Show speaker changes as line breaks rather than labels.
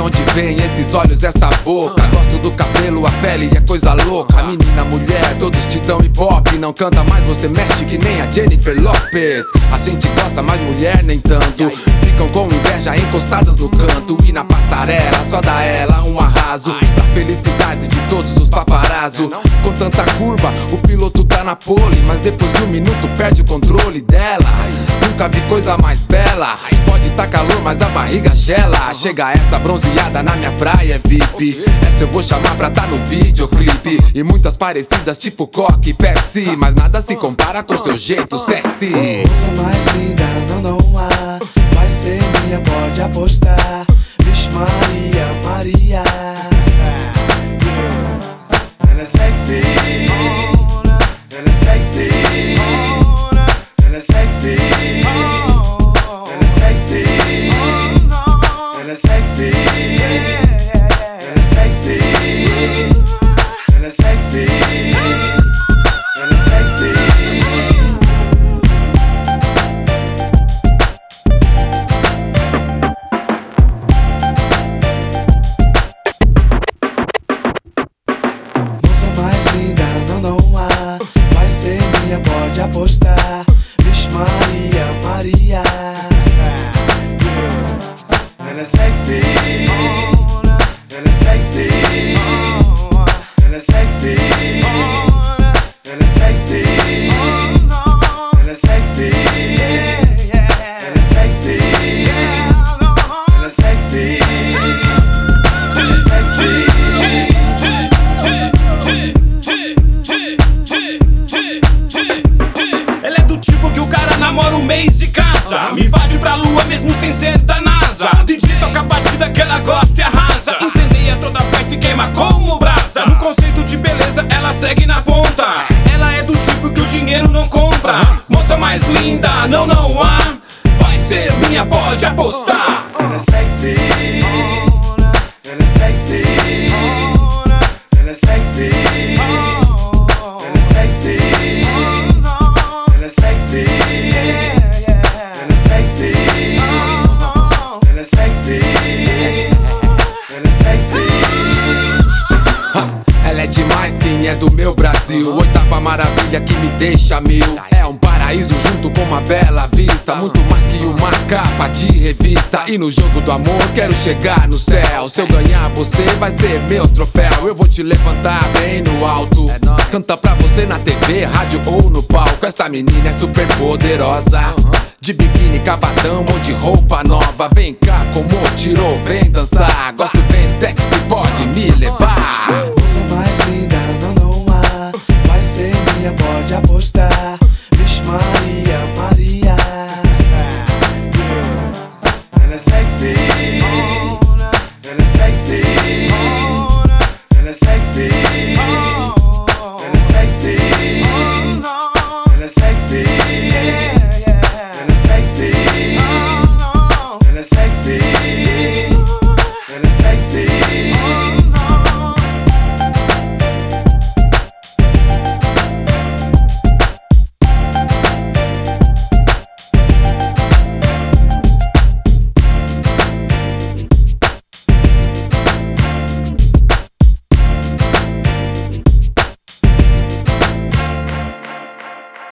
onde vem esses olhos, essa boca. Gosto do cabelo, a pele é coisa louca. Menina, mulher, todos te dão ibope. Não canta mais, você mexe que nem a Jennifer Lopez. A gente gosta, mas mulher nem tanto. Ficam com inveja encostadas no canto. E na passarela só dá ela um arraso. Pra felicidade de todos os paparazzo. Com tanta curva, o piloto tá na pole, mas depois de um minuto perde o controle dela. Nunca vi coisa mais bela. Pode tá calor, mas a barriga gela. Chega essa bronzeada na minha praia, é VIP. Essa eu vou chamar pra tá no videoclipe. E muitas parecidas tipo Coca e Pepsi, mas nada se compara com seu jeito sexy.
Moça mais linda, não há. Vai ser minha, pode apostar. Vixe Maria, Maria. Ela é sexy. Ela é sexy. Ela é sexy. Ela é sexy. Ela é sexy. Ela é sexy. Ela é sexy. Ela é sexy. Moça mais linda, não há. Vai ser minha, pode apostar. Vixe Maria, Maria. Ela é sexy. Ela é sexy. Ela é sexy. Ela é sexy. Ela é sexy. Ela é sexy. Ela é sexy. Ela é sexy.
Ela é do tipo que o cara namora um mês e casa. Me invade pra lua mesmo sem ser da NASA. O DJ toca a batida que ela gosta e arrasa. Incendeia toda a festa e queima como brasa. No conceito de beleza ela segue na ponta. Ela é do tipo que o dinheiro não compra. Moça mais linda, não há. Vai ser minha, pode apostar.
Ela é sexy. Ela é sexy. Ela é sexy. Ela é sexy. Ela é sexy. Ela é sexy. Ela é sexy. Ela é sexy.
Ela é demais, sim, é do meu Brasil. Oitava maravilha que me deixa mil. É um paraíso junto com uma bela vista. Muito mais que uma capa de revista. E no jogo do amor quero chegar no céu. Se eu ganhar você vai ser meu troféu. Eu vou te levantar bem no alto. Canta pra você na TV, rádio ou no palco. Essa menina é super poderosa. De biquíni, cavadão ou de roupa nova. Vem cá como tirou, vem dançar. Gosto bem sexy, pode me levar.